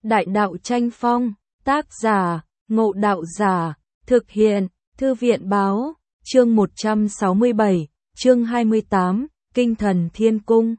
Đại đạo tranh phong, tác giả, Ngộ Đạo Giả, thực hiện, Thư viện báo, chương 167, chương 28, Kinh Thần Thiên Cung.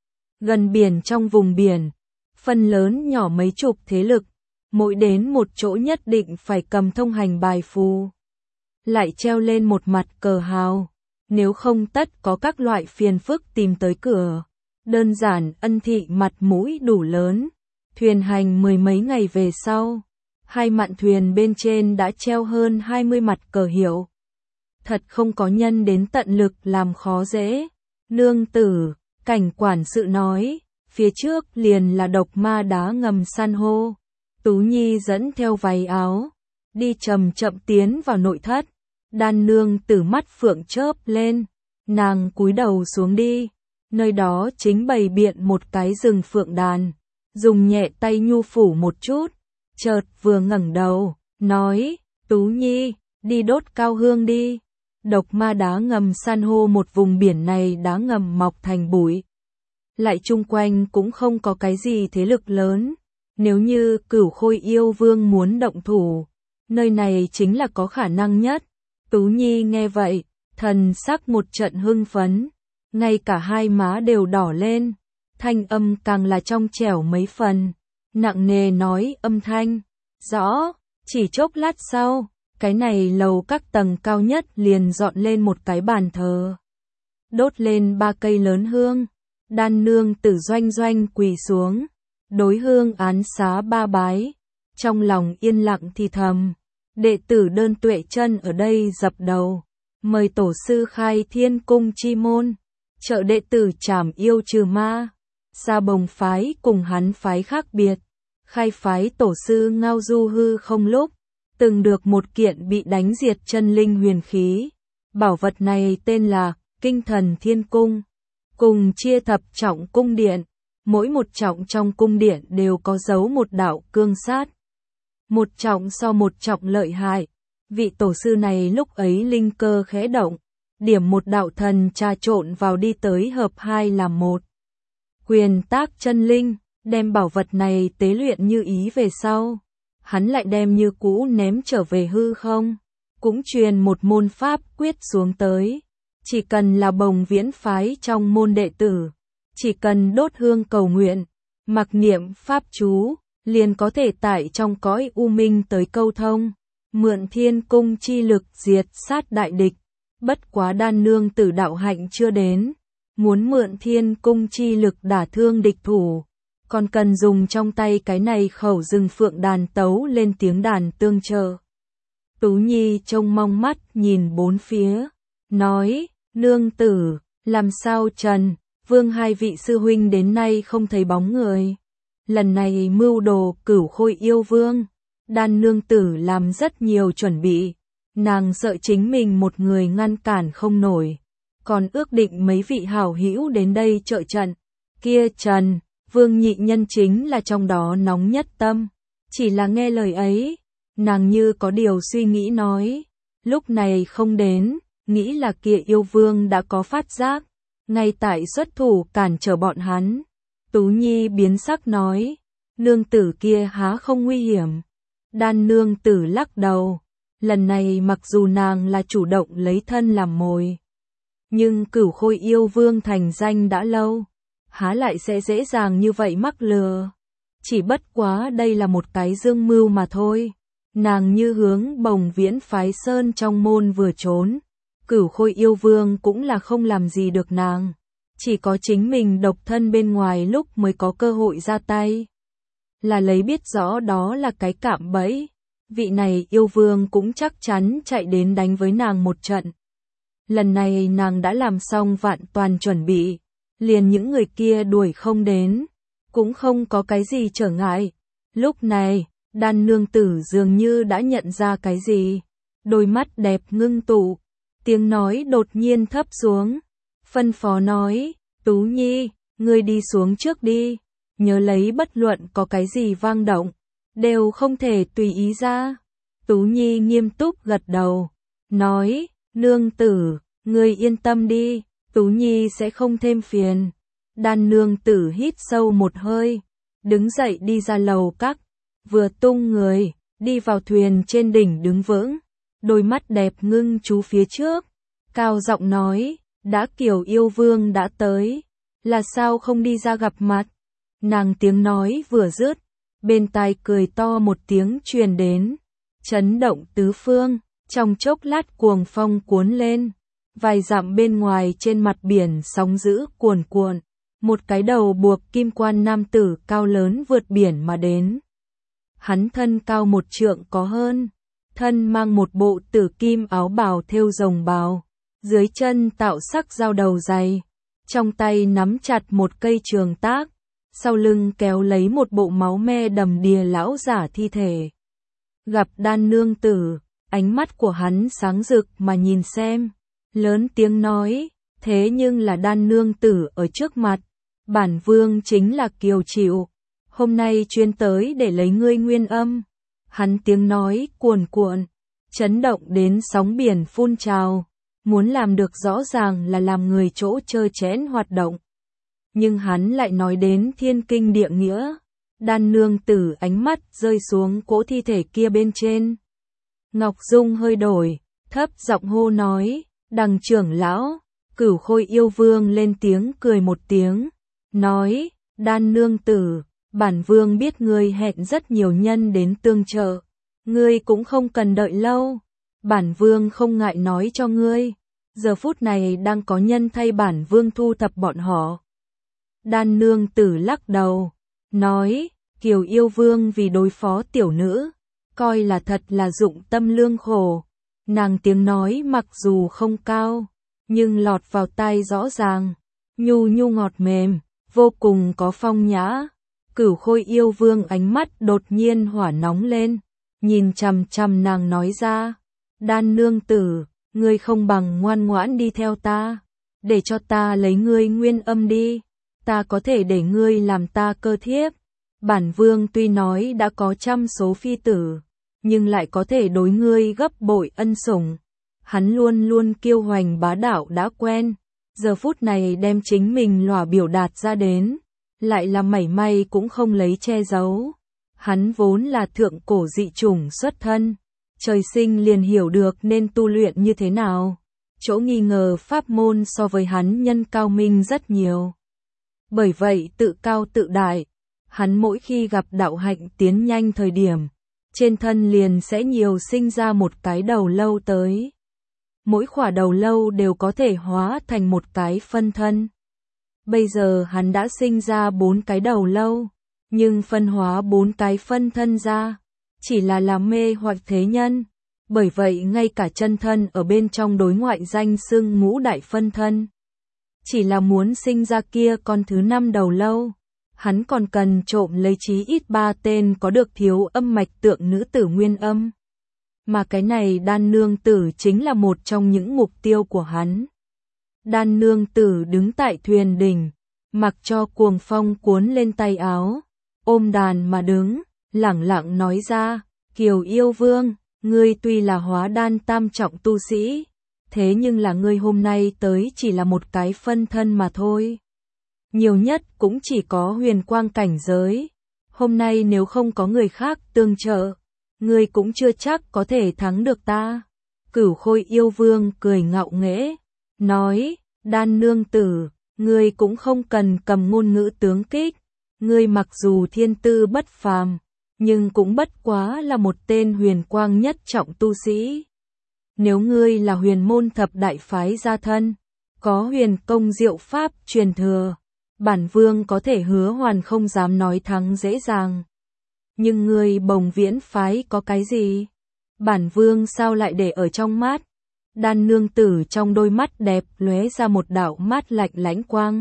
Gần biển trong vùng biển, phần lớn nhỏ mấy chục thế lực, mỗi đến một chỗ nhất định phải cầm thông hành bài phù. Lại treo lên một mặt cờ hào, nếu không tất có các loại phiền phức tìm tới cửa. Đơn giản ân thị mặt mũi đủ lớn, thuyền hành mười mấy ngày về sau, hai mạn thuyền bên trên đã treo hơn 20 mặt cờ hiệu. Thật không có nhân đến tận lực làm khó dễ. Nương tử, cảnh quản sự nói, phía trước liền là độc ma đá ngầm san hô. Tú Nhi dẫn theo váy áo, đi chậm chậm tiến vào nội thất. Đan nương tử mắt phượng chớp lên, nàng cúi đầu xuống đi. Nơi đó chính bày biện một cái rừng phượng đàn, dùng nhẹ tay nhu phủ một chút, chợt vừa ngẩng đầu, nói, Tú Nhi, đi đốt cao hương đi. Độc ma đá ngầm san hô một vùng biển này đá ngầm mọc thành bụi. Lại chung quanh cũng không có cái gì thế lực lớn, nếu như Cửu Khôi yêu vương muốn động thủ, nơi này chính là có khả năng nhất. Tú Nhi nghe vậy, thần sắc một trận hưng phấn. Ngay cả hai má đều đỏ lên, thanh âm càng là trong trẻo mấy phần, nặng nề nói âm thanh, rõ, chỉ chốc lát sau, cái này lầu các tầng cao nhất liền dọn lên một cái bàn thờ. Đốt lên 3 cây lớn hương, đan nương tử doanh doanh quỳ xuống, đối hương án xá 3 bái, trong lòng yên lặng thì thầm, đệ tử Đơn Tuệ Chân ở đây dập đầu, mời tổ sư khai thiên cung chi môn. Trợ đệ tử trảm yêu trừ ma. Sa Bồng phái cùng hắn phái khác biệt, khai phái tổ sư Ngao Du hư không lúc, từng được một kiện bị đánh diệt chân linh huyền khí. Bảo vật này tên là Kinh Thần Thiên Cung, cùng chia thập trọng cung điện, mỗi một trọng trong cung điện đều có dấu một đạo cương sát. Một trọng so một trọng lợi hại, vị tổ sư này lúc ấy linh cơ khẽ động, điểm một đạo thần trà trộn vào đi tới hợp hai làm một. Quyền tác chân linh, đem bảo vật này tế luyện như ý về sau. Hắn lại đem như cũ ném trở về hư không. Cũng truyền một môn pháp quyết xuống tới. Chỉ cần là Bồng Viễn phái trong môn đệ tử. Chỉ cần đốt hương cầu nguyện, mặc niệm pháp chú, liền có thể tại trong cõi u minh tới câu thông. Mượn thiên cung chi lực diệt sát đại địch. Bất quá đan nương tử đạo hạnh chưa đến, muốn mượn thiên cung chi lực đả thương địch thủ, còn cần dùng trong tay cái này khẩu rừng phượng đàn tấu lên tiếng đàn tương trợ. Tú Nhi trông mong mắt nhìn bốn phía, nói, nương tử, làm sao Trần, Vương hai vị sư huynh đến nay không thấy bóng người. Lần này mưu đồ Cửu Khôi yêu vương, đan nương tử làm rất nhiều chuẩn bị. Nàng sợ chính mình một người ngăn cản không nổi, còn ước định mấy vị hảo hữu đến đây trợ trận. Kia Trần, Vương nhị nhân chính là trong đó nóng nhất tâm. Chỉ là nghe lời ấy, nàng như có điều suy nghĩ nói, lúc này không đến, nghĩ là kia yêu vương đã có phát giác, ngay tại xuất thủ cản trở bọn hắn. Tú Nhi biến sắc nói, nương tử kia há không nguy hiểm. Đan nương tử lắc đầu. Lần này mặc dù nàng là chủ động lấy thân làm mồi, nhưng Cửu Khôi yêu vương thành danh đã lâu, há lại sẽ dễ dàng như vậy mắc lừa. Chỉ bất quá đây là một cái dương mưu mà thôi. Nàng như hướng Bồng Viễn phái sơn trong môn vừa trốn, Cửu Khôi yêu vương cũng là không làm gì được nàng, chỉ có chính mình độc thân bên ngoài lúc mới có cơ hội ra tay. Là lấy biết rõ đó là cái cạm bẫy. Vị này yêu vương cũng chắc chắn chạy đến đánh với nàng một trận. Lần này nàng đã làm xong vạn toàn chuẩn bị, liền những người kia đuổi không đến, cũng không có cái gì trở ngại. Lúc này, đan nương tử dường như đã nhận ra cái gì, đôi mắt đẹp ngưng tụ, tiếng nói đột nhiên thấp xuống, phân phó nói, Tú Nhi, ngươi đi xuống trước đi, nhớ lấy bất luận có cái gì vang động, đều không thể tùy ý ra. Tú Nhi nghiêm túc gật đầu, nói, nương tử, ngươi yên tâm đi, Tú Nhi sẽ không thêm phiền. Đan nương tử hít sâu một hơi, đứng dậy đi ra lầu các, vừa tung người, đi vào thuyền trên đỉnh đứng vững, đôi mắt đẹp ngưng chú phía trước, cao giọng nói, đã Kiều yêu vương đã tới, là sao không đi ra gặp mặt? Nàng tiếng nói vừa dứt, bên tai cười to một tiếng truyền đến, chấn động tứ phương, trong chốc lát cuồng phong cuốn lên, vài dặm bên ngoài trên mặt biển sóng dữ cuồn cuộn, một cái đầu buộc kim quan nam tử cao lớn vượt biển mà đến. Hắn thân cao 1 trượng có hơn, thân mang một bộ tử kim áo bào thêu rồng bào, dưới chân tạo sắc dao đầu dày, trong tay nắm chặt một cây trường tác, sau lưng kéo lấy một bộ máu me đầm đìa lão giả thi thể. Gặp Đan nương tử, ánh mắt của hắn sáng rực mà nhìn xem, lớn tiếng nói, thế nhưng là Đan nương tử ở trước mặt, bản vương chính là Kiều Chịu, hôm nay chuyên tới để lấy ngươi nguyên âm. Hắn tiếng nói cuồn cuộn, chấn động đến sóng biển phun trào, muốn làm được rõ ràng là làm người chỗ trơ trẽn hoạt động. Nhưng hắn lại nói đến thiên kinh địa nghĩa. Đan nương tử ánh mắt rơi xuống cỗ thi thể kia bên trên. Ngọc Dung hơi đổi, thấp giọng hô nói, Đằng trưởng lão. Cửu Khôi yêu vương lên tiếng cười một tiếng, nói, Đan nương tử, bản vương biết ngươi hẹn rất nhiều nhân đến tương trợ, ngươi cũng không cần đợi lâu, bản vương không ngại nói cho ngươi, giờ phút này đang có nhân thay bản vương thu thập bọn họ. Đan nương tử lắc đầu, nói, Kiều yêu vương vì đối phó tiểu nữ, coi là thật là dụng tâm lương khổ. Nàng tiếng nói mặc dù không cao, nhưng lọt vào tai rõ ràng, nhu nhu ngọt mềm, vô cùng có phong nhã. Cửu Khôi yêu vương ánh mắt đột nhiên hỏa nóng lên, nhìn chằm chằm nàng nói ra, Đan nương tử, ngươi không bằng ngoan ngoãn đi theo ta, để cho ta lấy ngươi nguyên âm đi, ta có thể để ngươi làm ta cơ thiếp. Bản vương tuy nói đã có trăm số phi tử, nhưng lại có thể đối ngươi gấp bội ân sủng. Hắn luôn luôn kiêu hoành bá đạo đã quen, giờ phút này đem chính mình lòa biểu đạt ra đến, lại là mảy may cũng không lấy che giấu. Hắn vốn là thượng cổ dị chủng xuất thân, trời sinh liền hiểu được nên tu luyện như thế nào, chỗ nghi ngờ pháp môn so với hắn nhân cao minh rất nhiều. Bởi vậy tự cao tự đại, hắn mỗi khi gặp đạo hạnh tiến nhanh thời điểm, trên thân liền sẽ nhiều sinh ra một cái đầu lâu tới. Mỗi khỏa đầu lâu đều có thể hóa thành một cái phân thân. Bây giờ hắn đã sinh ra 4 cái đầu lâu, nhưng phân hóa 4 cái phân thân ra, chỉ là làm mê hoặc thế nhân. Bởi vậy ngay cả chân thân ở bên trong đối ngoại danh xưng ngũ đại phân thân. Chỉ là muốn sinh ra kia con thứ 5 đầu lâu, hắn còn cần trộm lấy chí ít 3 tên có được thiếu âm mạch tượng nữ tử nguyên âm. Mà cái này Đan nương tử chính là một trong những mục tiêu của hắn. Đan nương tử đứng tại thuyền đỉnh, mặc cho cuồng phong cuốn lên tay áo, ôm đàn mà đứng, lẳng lặng nói ra, Kiều yêu vương, ngươi tuy là hóa đan tam trọng tu sĩ, thế nhưng là ngươi hôm nay tới chỉ là một cái phân thân mà thôi. Nhiều nhất cũng chỉ có huyền quang cảnh giới. Hôm nay nếu không có người khác tương trợ, ngươi cũng chưa chắc có thể thắng được ta. Cửu Khôi yêu vương cười ngạo nghễ, nói, Đan nương tử, ngươi cũng không cần cầm ngôn ngữ tướng kích. Ngươi mặc dù thiên tư bất phàm, nhưng cũng bất quá là một tên huyền quang nhất trọng tu sĩ. Nếu ngươi là huyền môn thập đại phái gia thân, có huyền công diệu pháp truyền thừa, bản vương có thể hứa hoàn không dám nói thắng dễ dàng. Nhưng ngươi Bồng Viễn phái có cái gì? Bản vương sao lại để ở trong mắt? Đan nương tử trong đôi mắt đẹp lóe ra một đạo mát lạnh lãnh quang.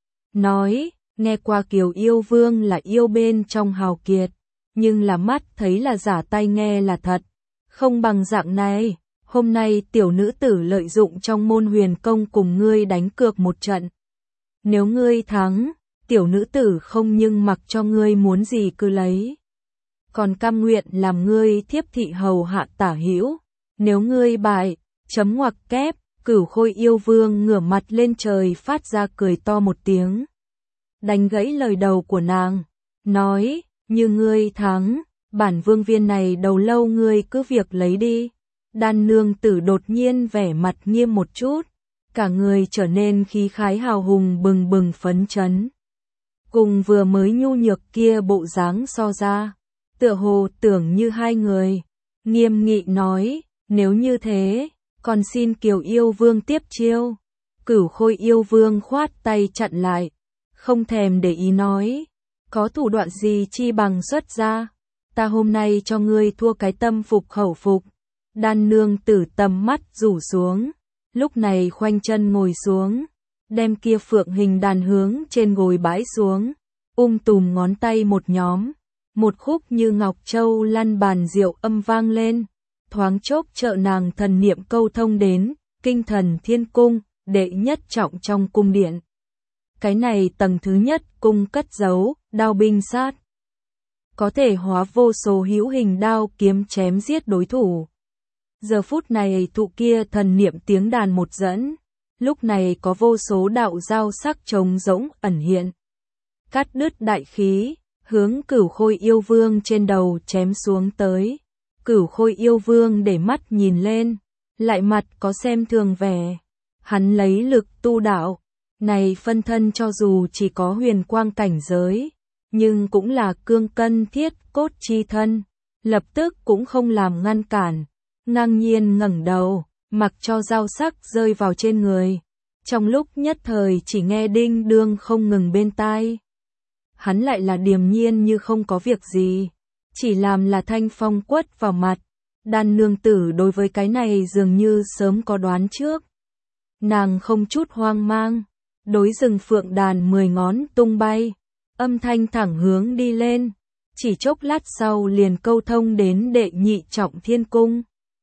Nói, nghe qua Kiều yêu vương là yêu bên trong hào kiệt, nhưng là mắt thấy là giả tai nghe là thật. Không bằng dạng này, hôm nay tiểu nữ tử lợi dụng trong môn huyền công cùng ngươi đánh cược một trận. Nếu ngươi thắng, tiểu nữ tử không nhưng mặc cho ngươi muốn gì cứ lấy, còn cam nguyện làm ngươi thiếp thị hầu hạ tả hữu. Nếu ngươi bại, chấm ngoặc kép. Cửu Khôi yêu vương ngửa mặt lên trời phát ra cười to một tiếng, đánh gãy lời đầu của nàng, nói, như ngươi thắng, Bản vương viên này đầu lâu ngươi cứ việc lấy đi. Đan nương tử đột nhiên vẻ mặt nghiêm một chút, cả người trở nên khí khái hào hùng bừng bừng phấn chấn. Cùng vừa mới nhu nhược kia bộ dáng so ra, tựa hồ tưởng như hai người. Nghiêm nghị nói, nếu như thế, còn xin Kiều yêu vương tiếp chiêu. Cửu Khôi yêu vương khoát tay chặn lại, không thèm để ý nói, có thủ đoạn gì chi bằng xuất ra, ta hôm nay cho ngươi thua cái tâm phục khẩu phục. Đan nương tử tầm mắt rủ xuống, lúc này khoanh chân ngồi xuống, đem kia phượng hình đàn hướng trên gối bãi xuống, tùm ngón tay một nhóm, một khúc như ngọc châu lăn bàn rượu âm vang lên, thoáng chốc trợ nàng thần niệm câu thông đến Kinh Thần Thiên Cung, đệ nhất trọng trong cung điện. Cái này tầng thứ nhất cung cất giấu đao binh sát, có thể hóa vô số hữu hình đao kiếm chém giết đối thủ. Giờ phút này thụ kia thần niệm tiếng đàn một dẫn, lúc này có vô số đạo dao sắc trống rỗng ẩn hiện, cắt đứt đại khí, hướng Cửu Khôi yêu vương trên đầu chém xuống tới. Cửu Khôi yêu vương để mắt nhìn lên, lại mặt có xem thường vẻ. Hắn lấy lực tu đạo, này phân thân cho dù chỉ có huyền quang cảnh giới, nhưng cũng là cương cân thiết cốt chi thân, lập tức cũng không làm ngăn cản, ngang nhiên ngẩng đầu, mặc cho dao sắc rơi vào trên người. Trong lúc nhất thời chỉ nghe đinh đương không ngừng bên tai. Hắn lại là điềm nhiên như không có việc gì, chỉ làm là thanh phong quất vào mặt. Đan nương tử đối với cái này dường như sớm có đoán trước. Nàng không chút hoang mang, đối rừng phượng đàn 10 ngón tung bay, âm thanh thẳng hướng đi lên, chỉ chốc lát sau liền câu thông đến đệ nhị trọng thiên cung.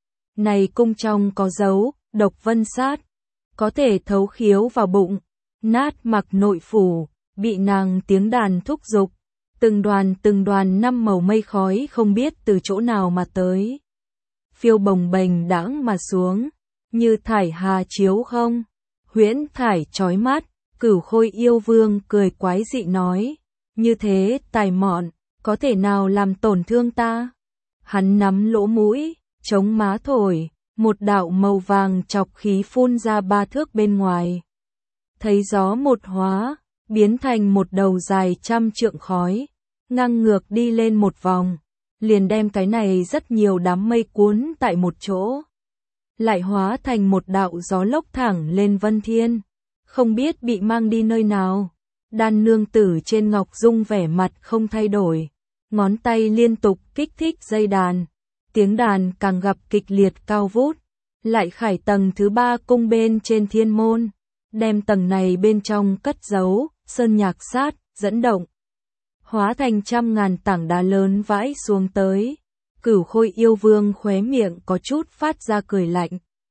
Này cung trong có dấu, độc vân sát, có thể thấu khiếu vào bụng, nát mặc nội phủ, bị nàng tiếng đàn thúc giục, từng đoàn 5 màu mây khói không biết từ chỗ nào mà tới. Phiêu bồng bềnh đãng mà xuống, như thải hà chiếu không, huyễn thải chói mắt. Cửu Khôi yêu vương cười quái dị nói, như thế tài mọn, có thể nào làm tổn thương ta? Hắn nắm lỗ mũi, chống má thổi, một đạo màu vàng chọc khí phun ra 3 thước bên ngoài. Thấy gió một hóa, biến thành một đầu dài 100 trượng khói, ngang ngược đi lên một vòng, liền đem cái này rất nhiều đám mây cuốn tại một chỗ. Lại hóa thành một đạo gió lốc thẳng lên vân thiên, không biết bị mang đi nơi nào. Đan nương tử trên ngọc dung vẻ mặt không thay đổi, ngón tay liên tục kích thích dây đàn, tiếng đàn càng gặp kịch liệt cao vút, lại khải tầng thứ 3 cung bên trên thiên môn, đem tầng này bên trong cất giấu, sơn nhạc sát, dẫn động, hóa thành 100.000 tảng đá lớn vãi xuống tới. Cửu Khôi yêu vương khóe miệng có chút phát ra cười lạnh,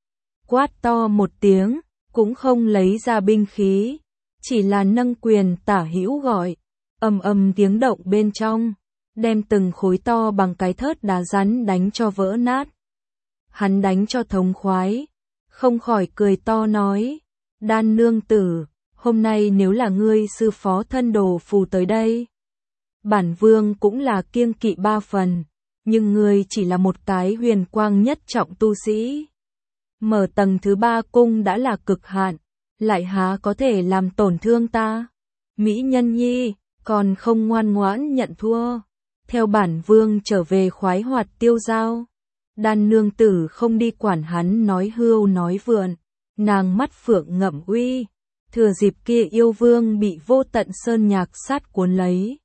quát to một tiếng, cũng không lấy ra binh khí, chỉ là nâng quyền tả hữu gọi, ầm tiếng động bên trong, đem từng khối to bằng cái thớt đá rắn đánh cho vỡ nát. Hắn đánh cho thống khoái, không khỏi cười to nói, Đan nương tử, hôm nay nếu là ngươi sư phó thân đồ phù tới đây, bản vương cũng là kiêng kỵ 3 phần, nhưng ngươi chỉ là một cái huyền quang nhất trọng tu sĩ. Mở tầng thứ 3 cung đã là cực hạn, lại há có thể làm tổn thương ta? Mỹ nhân nhi, còn không ngoan ngoãn nhận thua, theo bản vương trở về khoái hoạt tiêu dao. Đan nương tử không đi quản hắn nói hưu nói vượn, nàng mắt phượng ngậm uy, thừa dịp kia yêu vương bị vô tận sơn nhạc sát cuốn lấy,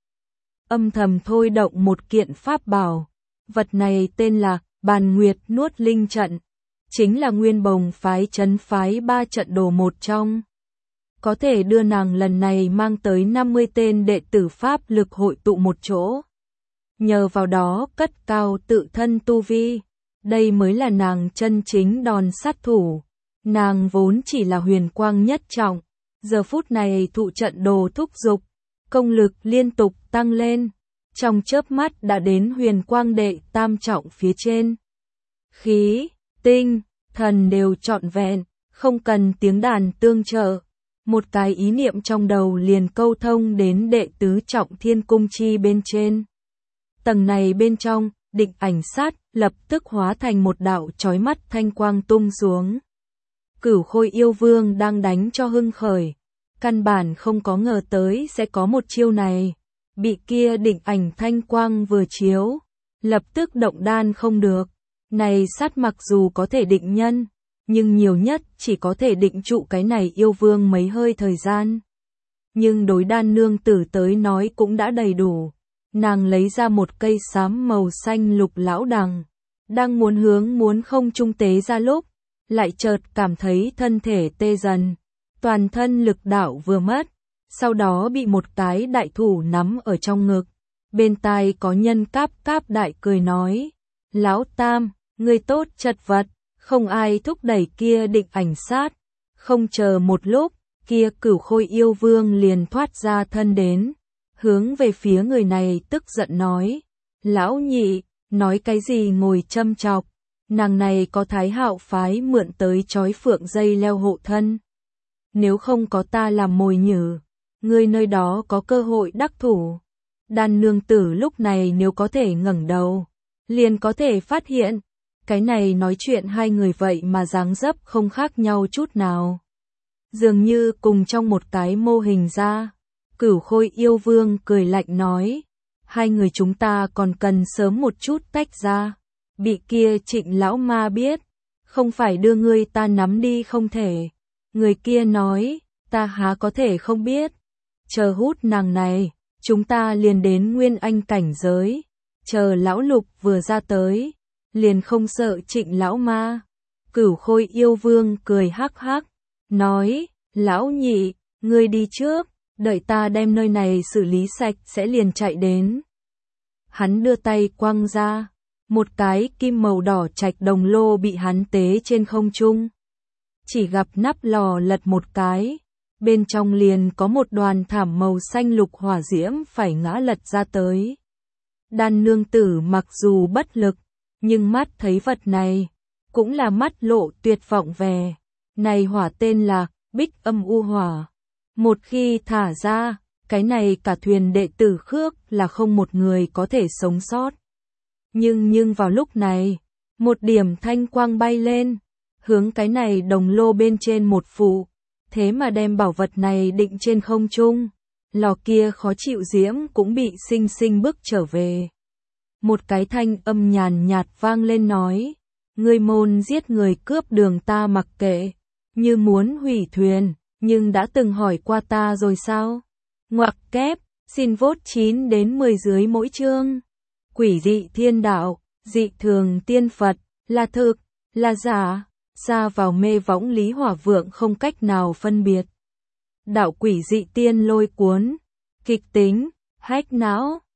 âm thầm thôi động một kiện pháp bảo. Vật này tên là Bàn Nguyệt Nuốt Linh Trận, chính là Nguyên Bồng phái trấn phái 3 trận đồ một trong. Có thể đưa nàng lần này mang tới 50 tên đệ tử pháp lực hội tụ một chỗ. Nhờ vào đó cất cao tự thân tu vi, đây mới là nàng chân chính đòn sát thủ. Nàng vốn chỉ là huyền quang nhất trọng, giờ phút này thụ trận đồ thúc giục, công lực liên tục tăng lên, trong chớp mắt đã đến huyền quang đệ tam trọng phía trên. Khí, tinh, thần đều trọn vẹn, không cần tiếng đàn tương trợ, một cái ý niệm trong đầu liền câu thông đến đệ tứ trọng thiên cung chi bên trên. Tầng này bên trong, Định Ảnh Sát lập tức hóa thành một đạo chói mắt thanh quang tung xuống. Cửu Khôi yêu vương đang đánh cho hưng khởi, căn bản không có ngờ tới sẽ có một chiêu này, bị kia định ảnh thanh quang vừa chiếu, lập tức động đan không được. Này sát mặc dù có thể định nhân, nhưng nhiều nhất chỉ có thể định trụ cái này yêu vương mấy hơi thời gian. Nhưng đối đan nương tử tới nói cũng đã đầy đủ. Nàng lấy ra một cây xám màu xanh lục lão đằng, đang muốn không trung tế ra lúc, lại chợt cảm thấy thân thể tê dần, toàn thân lực đạo vừa mất, sau đó bị một cái đại thủ nắm ở trong ngực. Bên tai có nhân cáp cáp đại cười nói, lão tam, ngươi tốt chật vật, không ai thúc đẩy kia định ảnh sát. Không chờ một lúc, kia Cửu Khôi yêu vương liền thoát ra thân đến, hướng về phía người này tức giận nói, lão nhị, nói cái gì ngồi châm chọc, nàng này có Thái Hạo phái mượn tới chói phượng dây leo hộ thân. Nếu không có ta làm mồi nhử, ngươi nơi đó có cơ hội đắc thủ. Đan nương tử lúc này nếu có thể ngẩng đầu, liền có thể phát hiện, cái này nói chuyện hai người vậy mà dáng dấp không khác nhau chút nào. Dường như cùng trong một cái mô hình ra. Cửu Khôi yêu vương cười lạnh nói, hai người chúng ta còn cần sớm một chút tách ra. Bị kia Trịnh lão ma biết, không phải đưa ngươi ta nắm đi không thể. Người kia nói, ta há có thể không biết. Chờ hút nàng này, chúng ta liền đến nguyên anh cảnh giới. Chờ lão lục vừa ra tới, liền không sợ Trịnh lão ma. Cửu Khôi yêu vương cười hắc hắc, nói, lão nhị, ngươi đi trước, đợi ta đem nơi này xử lý sạch sẽ liền chạy đến. Hắn đưa tay quăng ra, một cái kim màu đỏ trạch đồng lô bị hắn tế trên không trung. Chỉ gặp nắp lò lật một cái, bên trong liền có một đoàn thảm màu xanh lục hỏa diễm phải ngã lật ra tới. Đan nương tử mặc dù bất lực, nhưng mắt thấy vật này, cũng là mắt lộ tuyệt vọng về. Này hỏa tên là Bích Âm U Hỏa. Một khi thả ra, cái này cả thuyền đệ tử Khước là không một người có thể sống sót. Nhưng vào lúc này, một điểm thanh quang bay lên, hướng cái này đồng lô bên trên một phụ, thế mà đem bảo vật này định trên không trung. Lò kia khó chịu diễm cũng bị sinh sinh bức trở về. Một cái thanh âm nhàn nhạt vang lên nói, ngươi môn giết người cướp đường ta mặc kệ, như muốn hủy thuyền, nhưng đã từng hỏi qua ta rồi sao? Ngoặc kép, xin vote 9 đến 10 dưới mỗi chương. Quỷ dị thiên đạo, dị thường tiên Phật, là thực, là giả, xa vào mê võng Lý Hỏa Vượng không cách nào phân biệt. Đạo quỷ dị tiên lôi cuốn, kịch tính, hack não.